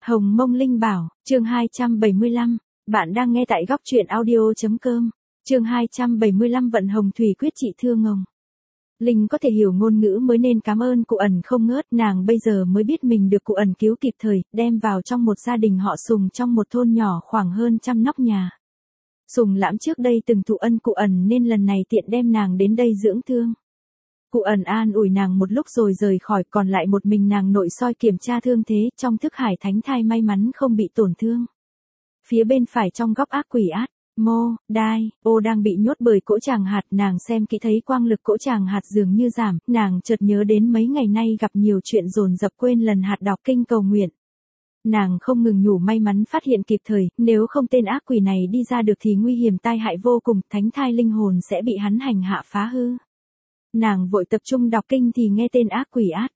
Hồng Mông Linh Bảo, chương 275, bạn đang nghe tại góc truyện audio.com, chương 275 vận hồng thủy quyết trị thương ngồng. Linh có thể hiểu ngôn ngữ mới nên cảm ơn cụ ẩn không ngớt, nàng bây giờ mới biết mình được cụ ẩn cứu kịp thời, đem vào trong một gia đình họ Sùng trong một thôn nhỏ khoảng hơn 100 nóc nhà. Sùng Lãm trước đây từng thụ ân cụ ẩn nên lần này tiện đem nàng đến đây dưỡng thương. Cụ ẩn an ủi nàng một lúc rồi rời khỏi, còn lại một mình nàng nội soi kiểm tra thương thế, trong thức hải thánh thai may mắn không bị tổn thương. Phía bên phải trong góc ác quỷ át, mô, đai, ô đang bị nhốt bởi cỗ tràng hạt, nàng xem kỹ thấy quang lực cỗ tràng hạt dường như giảm, nàng chợt nhớ đến mấy ngày nay gặp nhiều chuyện dồn dập quên lần hạt đọc kinh cầu nguyện. Nàng không ngừng nhủ may mắn phát hiện kịp thời, nếu không tên ác quỷ này đi ra được thì nguy hiểm tai hại vô cùng, thánh thai linh hồn sẽ bị hắn hành hạ phá hư. Nàng vội tập trung đọc kinh thì nghe tên ác quỷ át.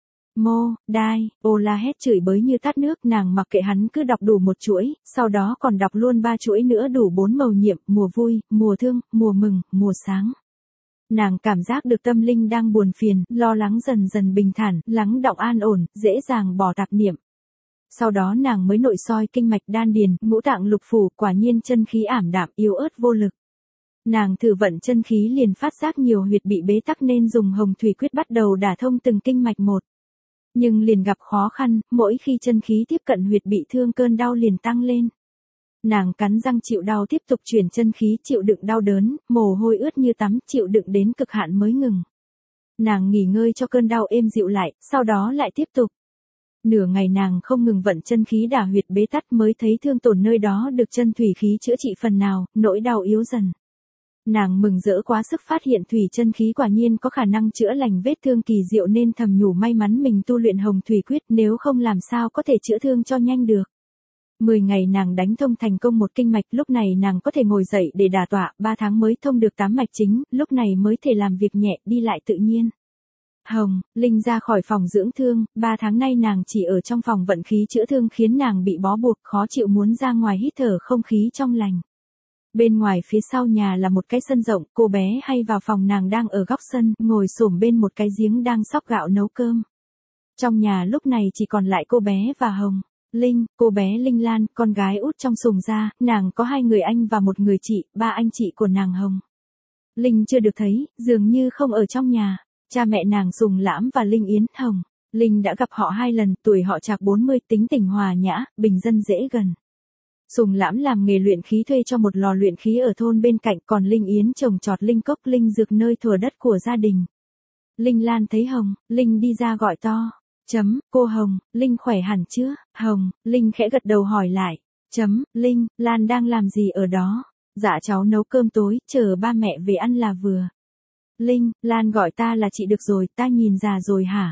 Mô, đai, ô la hét chửi bới như tát nước, nàng mặc kệ hắn cứ đọc đủ một chuỗi, sau đó còn đọc luôn 3 chuỗi nữa đủ 4 mầu nhiệm, mùa vui, mùa thương, mùa mừng, mùa sáng. Nàng cảm giác được tâm linh đang buồn phiền, lo lắng dần dần bình thản, lắng đọng an ổn, dễ dàng bỏ tạp niệm. Sau đó nàng mới nội soi kinh mạch đan điền, ngũ tạng lục phủ, quả nhiên chân khí ảm đạm, yếu ớt vô lực. Nàng thử vận chân khí liền phát giác nhiều huyệt bị bế tắc nên dùng hồng thủy quyết bắt đầu đả thông từng kinh mạch một. Nhưng liền gặp khó khăn, mỗi khi chân khí tiếp cận huyệt bị thương cơn đau liền tăng lên. Nàng cắn răng chịu đau tiếp tục chuyển chân khí, chịu đựng đau đớn, mồ hôi ướt như tắm, chịu đựng đến cực hạn mới ngừng. Nàng nghỉ ngơi cho cơn đau êm dịu lại, sau đó lại tiếp tục. Nửa ngày nàng không ngừng vận chân khí đả huyệt bế tắc mới thấy thương tổn nơi đó được chân thủy khí chữa trị phần nào, nỗi đau yếu dần. Nàng mừng rỡ quá sức phát hiện thủy chân khí quả nhiên có khả năng chữa lành vết thương kỳ diệu nên thầm nhủ may mắn mình tu luyện hồng thủy quyết, nếu không làm sao có thể chữa thương cho nhanh được. 10 ngày nàng đánh thông thành công một kinh mạch, lúc này nàng có thể ngồi dậy để đả tọa, 3 tháng mới thông được 8 mạch chính, lúc này mới thể làm việc nhẹ, đi lại tự nhiên. Hồng, Linh ra khỏi phòng dưỡng thương, 3 tháng nay nàng chỉ ở trong phòng vận khí chữa thương khiến nàng bị bó buộc, khó chịu muốn ra ngoài hít thở không khí trong lành. Bên ngoài phía sau nhà là một cái sân rộng, cô bé hay vào phòng nàng đang ở góc sân, ngồi xổm bên một cái giếng đang xóc gạo nấu cơm. Trong nhà lúc này chỉ còn lại cô bé và Hồng. Linh, cô bé Linh Lan, con gái út trong Sùng gia, nàng có 2 người anh và 1 người chị, 3 anh chị của nàng Hồng. Linh chưa được thấy, dường như không ở trong nhà. Cha mẹ nàng Sùng Lãm và Linh Yến, Hồng. Linh đã gặp họ 2 lần, tuổi họ chạc 40, tính tình hòa nhã, bình dân dễ gần. Sùng Lãm làm nghề luyện khí thuê cho một lò luyện khí ở thôn bên cạnh, còn Linh Yến trồng trọt linh cốc linh dược nơi thửa đất của gia đình. Linh Lan thấy Hồng, Linh đi ra gọi to. Cô Hồng, Linh khỏe hẳn chưa? Hồng, Linh khẽ gật đầu hỏi lại. Linh, Lan đang làm gì ở đó? Dạ cháu nấu cơm tối, chờ ba mẹ về ăn là vừa. Linh, Lan gọi ta là chị được rồi, ta nhìn già rồi hả?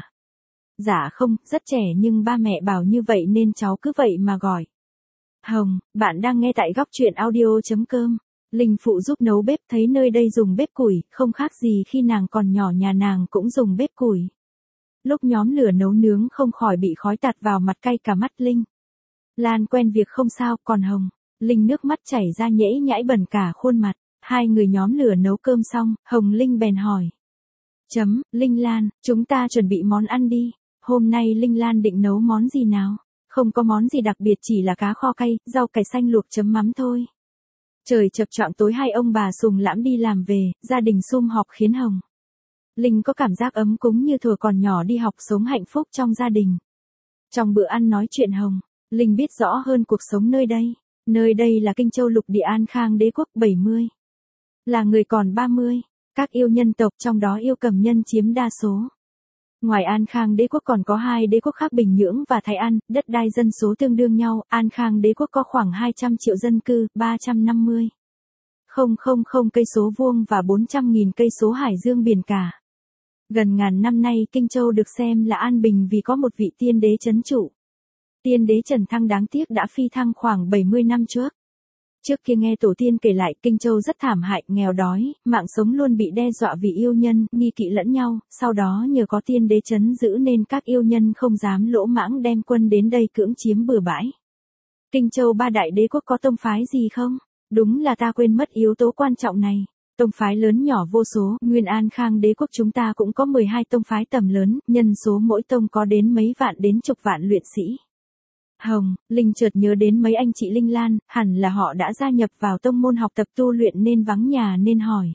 Dạ không, rất trẻ nhưng ba mẹ bảo như vậy nên cháu cứ vậy mà gọi. Hồng, bạn đang nghe tại góc truyện audio.com. Linh phụ giúp nấu bếp, thấy nơi đây dùng bếp củi, không khác gì khi nàng còn nhỏ nhà nàng cũng dùng bếp củi. Lúc nhóm lửa nấu nướng không khỏi bị khói tạt vào mặt cay cả mắt Linh. Lan quen việc không sao, còn Hồng, Linh nước mắt chảy ra nhễ nhãi bẩn cả khuôn mặt. 2 người nhóm lửa nấu cơm xong, Hồng Linh bèn hỏi. Linh Lan, chúng ta chuẩn bị món ăn đi. Hôm nay Linh Lan định nấu món gì nào? Không có món gì đặc biệt, chỉ là cá kho cay, rau cải xanh luộc chấm mắm thôi. Trời chập choạng tối 2 ông bà Sùng Lãm đi làm về, gia đình sum họp khiến Hồng Linh có cảm giác ấm cúng như thuở còn nhỏ đi học, sống hạnh phúc trong gia đình. Trong bữa ăn nói chuyện Hồng Linh biết rõ hơn cuộc sống nơi đây. Nơi đây là Kinh Châu lục địa An Khang đế quốc 70. Là người còn 30. Các yêu nhân tộc trong đó yêu Cầm nhân chiếm đa số. Ngoài An Khang đế quốc còn có 2 đế quốc khác Bình Nhưỡng và Thái An, đất đai dân số tương đương nhau, An Khang đế quốc có khoảng 200 triệu dân cư, 350,000 cây số vuông và 400.000 cây số hải dương biển cả. Gần ngàn năm nay Kinh Châu được xem là an bình vì có một vị tiên đế trấn trụ. Tiên đế Trần Thăng đáng tiếc đã phi thăng khoảng 70 năm trước. Trước kia nghe tổ tiên kể lại Kinh Châu rất thảm hại, nghèo đói, mạng sống luôn bị đe dọa vì yêu nhân, nghi kỵ lẫn nhau, sau đó nhờ có tiên đế trấn giữ nên các yêu nhân không dám lỗ mãng đem quân đến đây cưỡng chiếm bừa bãi. Kinh Châu 3 đại đế quốc có tông phái gì không? Đúng là ta quên mất yếu tố quan trọng này. Tông phái lớn nhỏ vô số, nguyên An Khang đế quốc chúng ta cũng có 12 tông phái tầm lớn, nhân số mỗi tông có đến mấy vạn đến chục vạn luyện sĩ. Hồng, Linh chợt nhớ đến mấy anh chị Linh Lan, hẳn là họ đã gia nhập vào tông môn học tập tu luyện nên vắng nhà nên hỏi.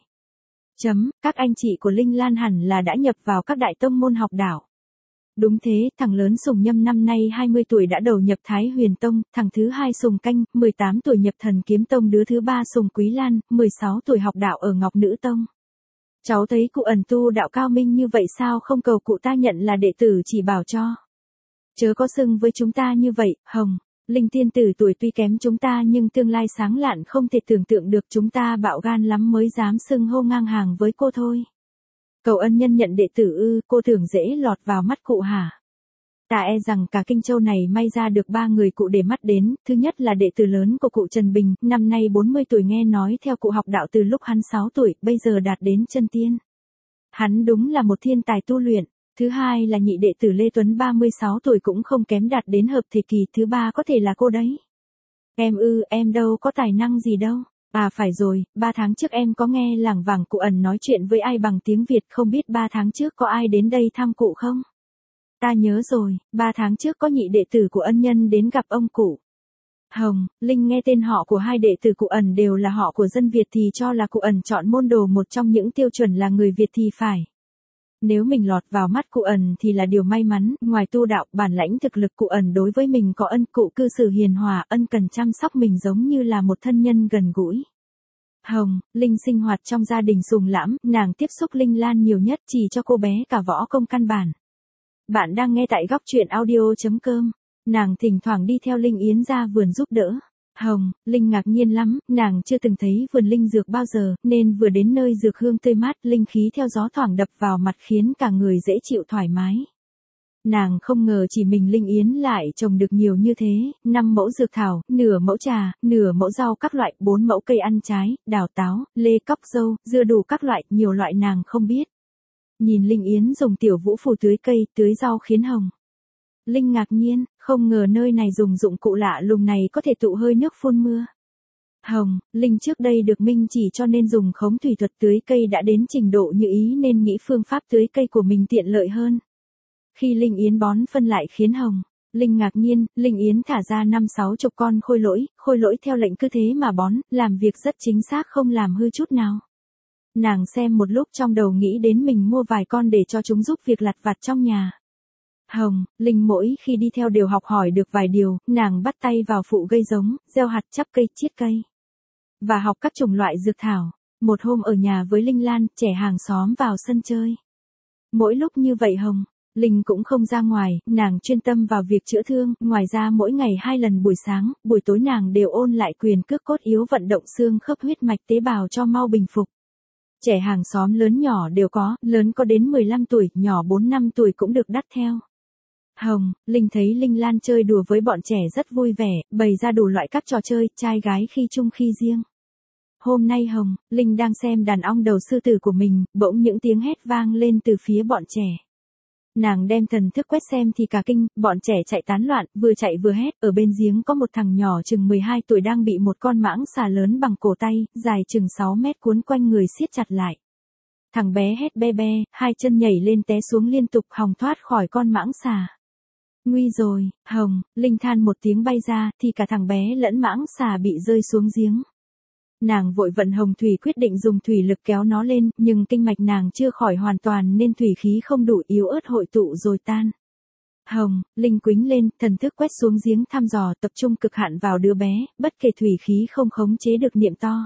Các anh chị của Linh Lan hẳn là đã nhập vào các đại tông môn học đạo. Đúng thế, thằng lớn Sùng Nhâm năm nay 20 tuổi đã đầu nhập Thái Huyền Tông, thằng thứ hai Sùng Canh, 18 tuổi nhập Thần Kiếm Tông, đứa thứ ba Sùng Quý Lan, 16 tuổi học đạo ở Ngọc Nữ Tông. Cháu thấy cụ ẩn tu đạo cao minh như vậy sao không cầu cụ ta nhận là đệ tử chỉ bảo cho. Chớ có xưng với chúng ta như vậy, Hồng, Linh tiên tử tuổi tuy kém chúng ta nhưng tương lai sáng lạn không thể tưởng tượng được, chúng ta bạo gan lắm mới dám xưng hô ngang hàng với cô thôi. Cầu ân nhân nhận đệ tử ư, cô tưởng dễ lọt vào mắt cụ hả? Ta e rằng cả Kinh Châu này may ra được 3 người cụ để mắt đến, thứ nhất là đệ tử lớn của cụ Trần Bình, năm nay 40 tuổi, nghe nói theo cụ học đạo từ lúc hắn 6 tuổi, bây giờ đạt đến chân tiên. Hắn đúng là một thiên tài tu luyện. Thứ hai là nhị đệ tử Lê Tuấn 36 tuổi cũng không kém, đạt đến hợp thể kỳ. Thứ ba có thể là cô đấy. Em ư, em đâu có tài năng gì đâu. À phải rồi, 3 tháng trước em có nghe lảng vảng cụ ẩn nói chuyện với ai bằng tiếng Việt, không biết 3 tháng trước có ai đến đây thăm cụ không? Ta nhớ rồi, 3 tháng trước có nhị đệ tử của ân nhân đến gặp ông cụ. Hồng, Linh nghe tên họ của hai đệ tử cụ ẩn đều là họ của dân Việt thì cho là cụ ẩn chọn môn đồ một trong những tiêu chuẩn là người Việt thì phải. Nếu mình lọt vào mắt cụ ẩn thì là điều may mắn, ngoài tu đạo, bản lãnh thực lực cụ ẩn đối với mình có ân, cụ cư xử hiền hòa, ân cần chăm sóc mình giống như là một thân nhân gần gũi. Hồng, Linh sinh hoạt trong gia đình Sùng Lãm, nàng tiếp xúc Linh Lan nhiều nhất, chỉ cho cô bé cả võ công căn bản. Bạn đang nghe tại góc truyện audio.com. Nàng thỉnh thoảng đi theo Linh Yến ra vườn giúp đỡ. Hồng, Linh ngạc nhiên lắm, nàng chưa từng thấy vườn linh dược bao giờ, nên vừa đến nơi dược hương tươi mát, linh khí theo gió thoảng đập vào mặt khiến cả người dễ chịu thoải mái. Nàng không ngờ chỉ mình Linh Yến lại trồng được nhiều như thế, 5 mẫu dược thảo, nửa mẫu trà, nửa mẫu rau các loại, 4 mẫu cây ăn trái, đào táo, lê cóc dâu, dưa đủ các loại, nhiều loại nàng không biết. Nhìn Linh Yến dùng tiểu vũ phù tưới cây, tưới rau khiến Hồng, Linh ngạc nhiên, không ngờ nơi này dùng dụng cụ lạ lùng này có thể tụ hơi nước phun mưa. Hồng, Linh trước đây được Minh chỉ cho nên dùng khống thủy thuật tưới cây đã đến trình độ như ý nên nghĩ phương pháp tưới cây của mình tiện lợi hơn. Khi Linh Yến bón phân lại khiến Hồng, Linh ngạc nhiên, Linh Yến thả ra 5-60 con khôi lỗi theo lệnh cứ thế mà bón, làm việc rất chính xác không làm hư chút nào. Nàng xem một lúc trong đầu nghĩ đến mình mua vài con để cho chúng giúp việc lặt vặt trong nhà. Hồng, Linh mỗi khi đi theo đều học hỏi được vài điều, nàng bắt tay vào phụ gây giống, gieo hạt, chắp cây, chiết cây. Và học các chủng loại dược thảo. Một hôm ở nhà với Linh Lan, trẻ hàng xóm vào sân chơi. Mỗi lúc như vậy Hồng, Linh cũng không ra ngoài, nàng chuyên tâm vào việc chữa thương, ngoài ra mỗi ngày 2 lần buổi sáng, buổi tối nàng đều ôn lại quyền cước cốt yếu, vận động xương khớp, huyết mạch tế bào cho mau bình phục. Trẻ hàng xóm lớn nhỏ đều có, lớn có đến 15 tuổi, nhỏ 4-5 tuổi cũng được đắt theo. Hồng, Linh thấy Linh Lan chơi đùa với bọn trẻ rất vui vẻ, bày ra đủ loại các trò chơi, trai gái khi chung khi riêng. Hôm nay Hồng, Linh đang xem đàn ong đầu sư tử của mình, bỗng những tiếng hét vang lên từ phía bọn trẻ. Nàng đem thần thức quét xem thì cả kinh, bọn trẻ chạy tán loạn, vừa chạy vừa hét, ở bên giếng có một thằng nhỏ chừng 12 tuổi đang bị một con mãng xà lớn bằng cổ tay, dài chừng 6 mét cuốn quanh người siết chặt lại. Thằng bé hét be be, 2 chân nhảy lên té xuống liên tục, hòng thoát khỏi con mãng xà. Nguy rồi, Hồng, Linh than một tiếng bay ra, thì cả thằng bé lẫn mãng xà bị rơi xuống giếng. Nàng vội vận hồng thủy, quyết định dùng thủy lực kéo nó lên, nhưng kinh mạch nàng chưa khỏi hoàn toàn nên thủy khí không đủ, yếu ớt hội tụ rồi tan. Hồng, Linh quĩnh lên, thần thức quét xuống giếng thăm dò, tập trung cực hạn vào đứa bé, bất kể thủy khí không khống chế được, niệm to.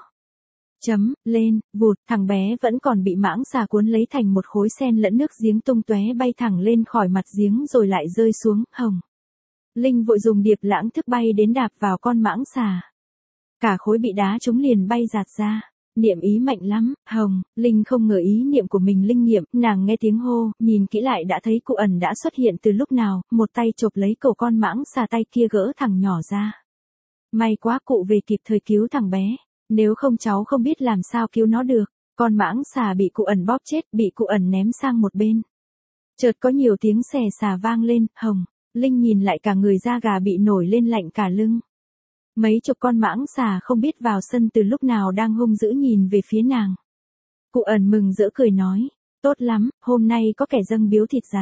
Lên, vụt, thằng bé vẫn còn bị mãng xà cuốn lấy thành một khối, sen lẫn nước giếng tung tóe bay thẳng lên khỏi mặt giếng rồi lại rơi xuống. Hồng, Linh vội dùng điệp lãng thức bay đến đạp vào con mãng xà. Cả khối bị đá trúng liền bay giạt ra. Niệm ý mạnh lắm, Hồng, Linh không ngờ ý niệm của mình linh nghiệm, nàng nghe tiếng hô, nhìn kỹ lại đã thấy cụ ẩn đã xuất hiện từ lúc nào, một tay chộp lấy cổ con mãng xà, tay kia gỡ thằng nhỏ ra. May quá cụ về kịp thời cứu thằng bé, nếu không cháu không biết làm sao cứu nó được. Con mãng xà bị cụ ẩn bóp chết, bị cụ ẩn ném sang một bên. Chợt có nhiều tiếng xè xà vang lên, Hồng, Linh nhìn lại cả người da gà bị nổi lên lạnh cả lưng. Mấy chục con mãng xà không biết vào sân từ lúc nào đang hung dữ nhìn về phía nàng. Cụ ẩn mừng rỡ cười nói, tốt lắm, hôm nay có kẻ dâng biếu thịt rắn.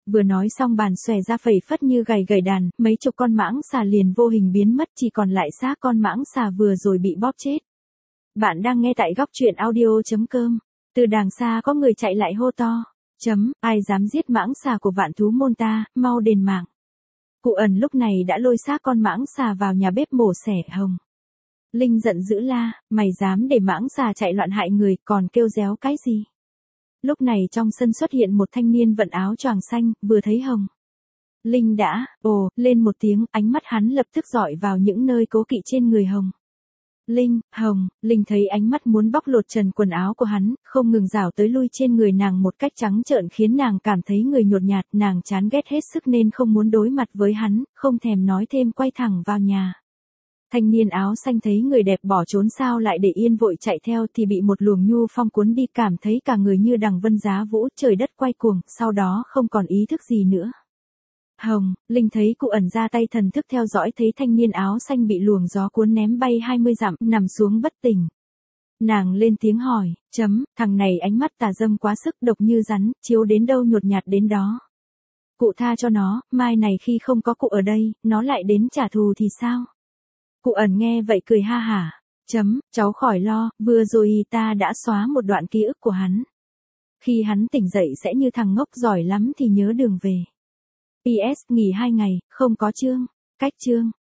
Vừa nói xong bàn xòe ra phẩy phất như gầy gầy đàn, mấy chục con mãng xà liền vô hình biến mất, chỉ còn lại xác con mãng xà vừa rồi bị bóp chết. Bạn đang nghe tại góc truyện audio.com. Từ đàng xa có người chạy lại hô to. Ai dám giết mãng xà của vạn thú môn ta, mau đền mạng. Cụ ẩn lúc này đã lôi xác con mãng xà vào nhà bếp mổ xẻ hồng. Linh giận dữ la, mày dám để mãng xà chạy loạn hại người, còn kêu réo cái gì? Lúc này trong sân xuất hiện một thanh niên vận áo choàng xanh, vừa thấy hồng. Linh đã, lên một tiếng, ánh mắt hắn lập tức dọi vào những nơi cố kỵ trên người hồng. Linh thấy ánh mắt muốn bóc lột trần quần áo của hắn, không ngừng rảo tới lui trên người nàng một cách trắng trợn khiến nàng cảm thấy người nhột nhạt, nàng chán ghét hết sức nên không muốn đối mặt với hắn, không thèm nói thêm quay thẳng vào nhà. Thanh niên áo xanh thấy người đẹp bỏ trốn sao lại để yên vội chạy theo thì bị một luồng nhu phong cuốn đi, cảm thấy cả người như đằng vân giá vũ, trời đất quay cuồng, sau đó không còn ý thức gì nữa. Linh thấy cụ ẩn ra tay thần thức theo dõi, thấy thanh niên áo xanh bị luồng gió cuốn ném bay 20 dặm, nằm xuống bất tỉnh. Nàng lên tiếng hỏi, thằng này ánh mắt tà dâm quá sức, độc như rắn, chiếu đến đâu nhột nhạt đến đó. Cụ tha cho nó, mai này khi không có cụ ở đây, nó lại đến trả thù thì sao? Cụ ẩn nghe vậy cười ha hả. Cháu khỏi lo, vừa rồi ta đã xóa một đoạn ký ức của hắn. Khi hắn tỉnh dậy sẽ như thằng ngốc, giỏi lắm thì nhớ đường về. PS, nghỉ 2 ngày, không có chương. Cách chương.